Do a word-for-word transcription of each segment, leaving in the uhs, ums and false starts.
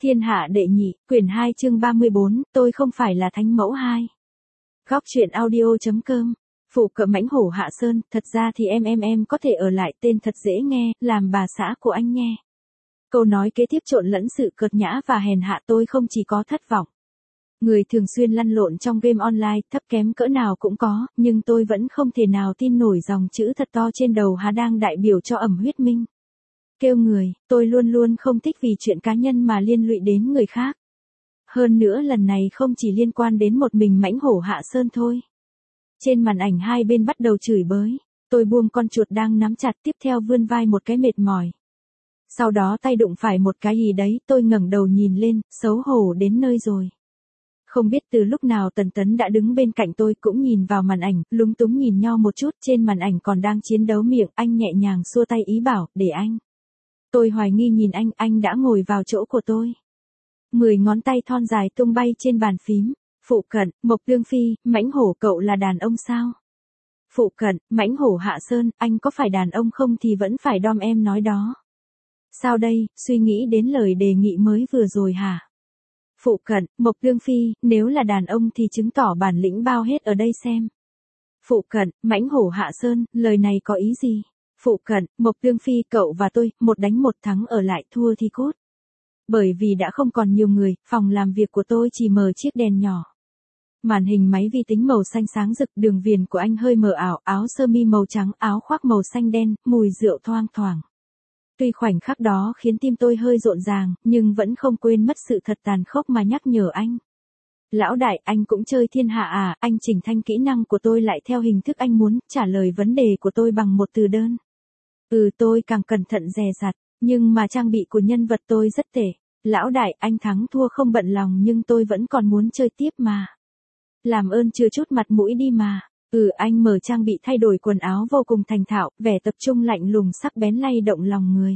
Thiên hạ đệ nhị, quyển hai chương ba mươi bốn, tôi không phải là thánh mẫu hai. Góc truyện audio.com. Phụ cận mãnh hổ Hạ Sơn, thật ra thì em em em có thể ở lại, tên thật dễ nghe, làm bà xã của anh nghe. Câu nói kế tiếp trộn lẫn sự cợt nhã và hèn hạ, tôi không chỉ có thất vọng. Người thường xuyên lăn lộn trong game online, thấp kém cỡ nào cũng có, nhưng tôi vẫn không thể nào tin nổi dòng chữ thật to trên đầu Hà đang đại biểu cho ẩm huyết minh. Kêu người, tôi luôn luôn không thích vì chuyện cá nhân mà liên lụy đến người khác. Hơn nữa lần này không chỉ liên quan đến một mình mãnh hổ Hạ Sơn thôi. Trên màn ảnh hai bên bắt đầu chửi bới, tôi buông con chuột đang nắm chặt, tiếp theo vươn vai một cái mệt mỏi. Sau đó tay đụng phải một cái gì đấy, tôi ngẩng đầu nhìn lên, xấu hổ đến nơi rồi. Không biết từ lúc nào Tần Tấn đã đứng bên cạnh tôi, cũng nhìn vào màn ảnh, lúng túng nhìn nhau một chút, trên màn ảnh còn đang chiến đấu miệng, anh nhẹ nhàng xua tay ý bảo, để anh. Tôi hoài nghi nhìn anh, anh đã ngồi vào chỗ của tôi. Mười ngón tay thon dài tung bay trên bàn phím. Phụ cận, Mộc Tương Phi, mãnh hổ cậu là đàn ông sao? Phụ cận, mãnh hổ Hạ Sơn, anh có phải đàn ông không thì vẫn phải đom em nói đó. Sao đây, suy nghĩ đến lời đề nghị mới vừa rồi hả? Phụ cận, Mộc Tương Phi, nếu là đàn ông thì chứng tỏ bản lĩnh bao hết ở đây xem. Phụ cận, mãnh hổ Hạ Sơn, lời này có ý gì? Phụ cận, Mộc Tương Phi, cậu và tôi, một đánh một thắng, ở lại thua thì cốt. Bởi vì đã không còn nhiều người, phòng làm việc của tôi chỉ mờ chiếc đèn nhỏ. Màn hình máy vi tính màu xanh sáng rực, đường viền của anh hơi mờ ảo, áo sơ mi màu trắng, áo khoác màu xanh đen, mùi rượu thoang thoảng. Tuy khoảnh khắc đó khiến tim tôi hơi rộn ràng, nhưng vẫn không quên mất sự thật tàn khốc mà nhắc nhở anh. Lão đại, anh cũng chơi thiên hạ à? Anh chỉnh thanh kỹ năng của tôi lại theo hình thức anh muốn, trả lời vấn đề của tôi bằng một từ đơn. Ừ, tôi càng cẩn thận dè dặt, nhưng mà trang bị của nhân vật tôi rất tệ. Lão đại, anh thắng thua không bận lòng nhưng tôi vẫn còn muốn chơi tiếp mà. Làm ơn chừa chút mặt mũi đi mà. Ừ, anh mở trang bị thay đổi quần áo vô cùng thành thạo, vẻ tập trung lạnh lùng sắc bén lay động lòng người.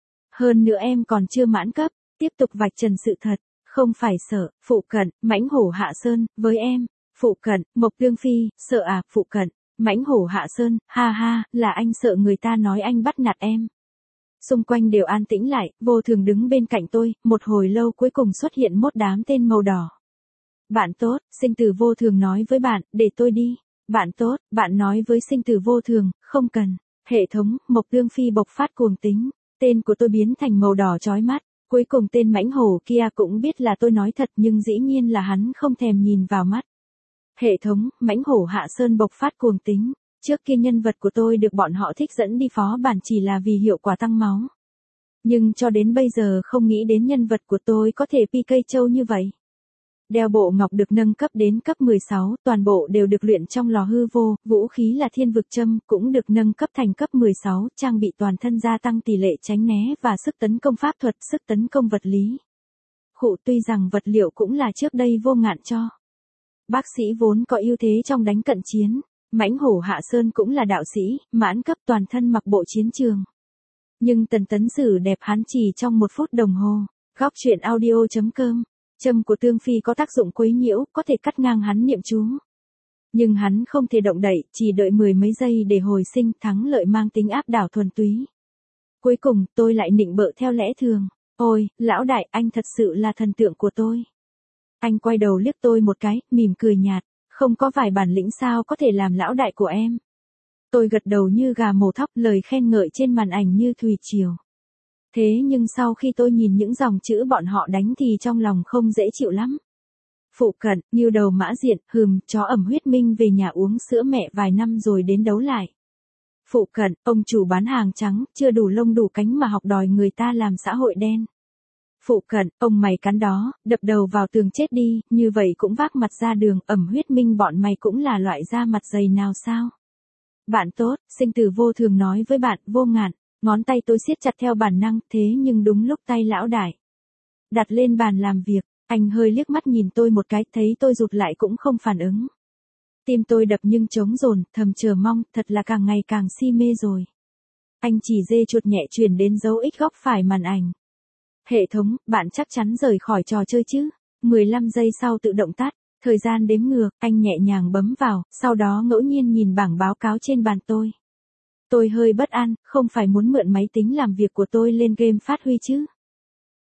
Hơn nữa em còn chưa mãn cấp, tiếp tục vạch trần sự thật, không phải sợ. Phụ cận, mãnh hổ Hạ Sơn, với em. Phụ cận, Mộc Tương Phi, sợ à? Phụ cận, mãnh hổ Hạ Sơn, ha ha, là anh sợ người ta nói anh bắt nạt em. Xung quanh đều an tĩnh lại, Vô Thường đứng bên cạnh tôi, một hồi lâu cuối cùng xuất hiện một đám tên màu đỏ. Bạn tốt, sinh tử Vô Thường nói với bạn, để tôi đi. Bạn tốt, bạn nói với sinh tử Vô Thường, không cần. Hệ thống, Mộc Tương Phi bộc phát cuồng tính, tên của tôi biến thành màu đỏ chói mắt. Cuối cùng tên mãnh hổ kia cũng biết là tôi nói thật, nhưng dĩ nhiên là hắn không thèm nhìn vào mắt. Hệ thống, mãnh hổ Hạ Sơn bộc phát cuồng tính. Trước kia nhân vật của tôi được bọn họ thích dẫn đi phó bản chỉ là vì hiệu quả tăng máu. Nhưng cho đến bây giờ không nghĩ đến nhân vật của tôi có thể pê ca châu như vậy. Đeo bộ ngọc được nâng cấp đến cấp mười sáu, toàn bộ đều được luyện trong lò hư vô, vũ khí là thiên vực châm cũng được nâng cấp thành cấp mười sáu, trang bị toàn thân gia tăng tỷ lệ tránh né và sức tấn công pháp thuật, sức tấn công vật lý. Khụ, tuy rằng vật liệu cũng là trước đây Vô Ngạn cho. Bác sĩ vốn có ưu thế trong đánh cận chiến. Mãnh hổ Hạ Sơn cũng là đạo sĩ, mãn cấp toàn thân mặc bộ chiến trường. Nhưng Tần Tấn xử đẹp hắn chỉ trong một phút đồng hồ. Góc truyện audio.com. Châm của Tương Phi có tác dụng quấy nhiễu, có thể cắt ngang hắn niệm chú. Nhưng hắn không thể động đậy, chỉ đợi mười mấy giây để hồi sinh, thắng lợi mang tính áp đảo thuần túy. Cuối cùng, tôi lại nịnh bợ theo lẽ thường. Ôi, lão đại, anh thật sự là thần tượng của tôi. Anh quay đầu liếc tôi một cái, mỉm cười nhạt. Không có vài bản lĩnh sao có thể làm lão đại của em. Tôi gật đầu như gà mổ thóc, lời khen ngợi trên màn ảnh như thủy triều. Thế nhưng sau khi tôi nhìn những dòng chữ bọn họ đánh thì trong lòng không dễ chịu lắm. Phụ cận, như đầu mã diện, hừm, chó ẩm huyết minh về nhà uống sữa mẹ vài năm rồi đến đấu lại. Phụ cận, ông chủ bán hàng trắng, chưa đủ lông đủ cánh mà học đòi người ta làm xã hội đen. Phụ cận, ông mày cắn đó, đập đầu vào tường chết đi, như vậy cũng vác mặt ra đường, ẩm huyết minh bọn mày cũng là loại da mặt dày nào sao? Bạn tốt, sinh tử Vô Thường nói với bạn, Vô Ngạn, ngón tay tôi siết chặt theo bản năng, thế nhưng đúng lúc tay lão đại đặt lên bàn làm việc, anh hơi liếc mắt nhìn tôi một cái, thấy tôi rụt lại cũng không phản ứng. Tim tôi đập nhưng trống dồn, thầm chờ mong, thật là càng ngày càng si mê rồi. Anh chỉ dê chuột nhẹ chuyển đến dấu X góc phải màn ảnh. Hệ thống, bạn chắc chắn rời khỏi trò chơi chứ? mười lăm giây sau tự động tắt, thời gian đếm ngược, anh nhẹ nhàng bấm vào, sau đó ngẫu nhiên nhìn bảng báo cáo trên bàn tôi. Tôi hơi bất an, không phải muốn mượn máy tính làm việc của tôi lên game phát huy chứ?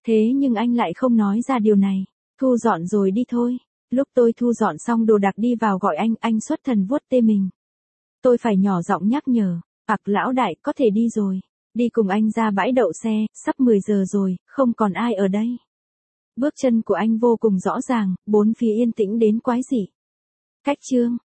Thế nhưng anh lại không nói ra điều này. Thu dọn rồi đi thôi. Lúc tôi thu dọn xong đồ đạc đi vào gọi anh, anh xuất thần vuốt tê mình. Tôi phải nhỏ giọng nhắc nhở. Ặc lão đại, có thể đi rồi. Đi cùng anh ra bãi đậu xe, sắp mười giờ rồi, không còn ai ở đây. Bước chân của anh vô cùng rõ ràng, bốn phía yên tĩnh đến quái dị. Cách chương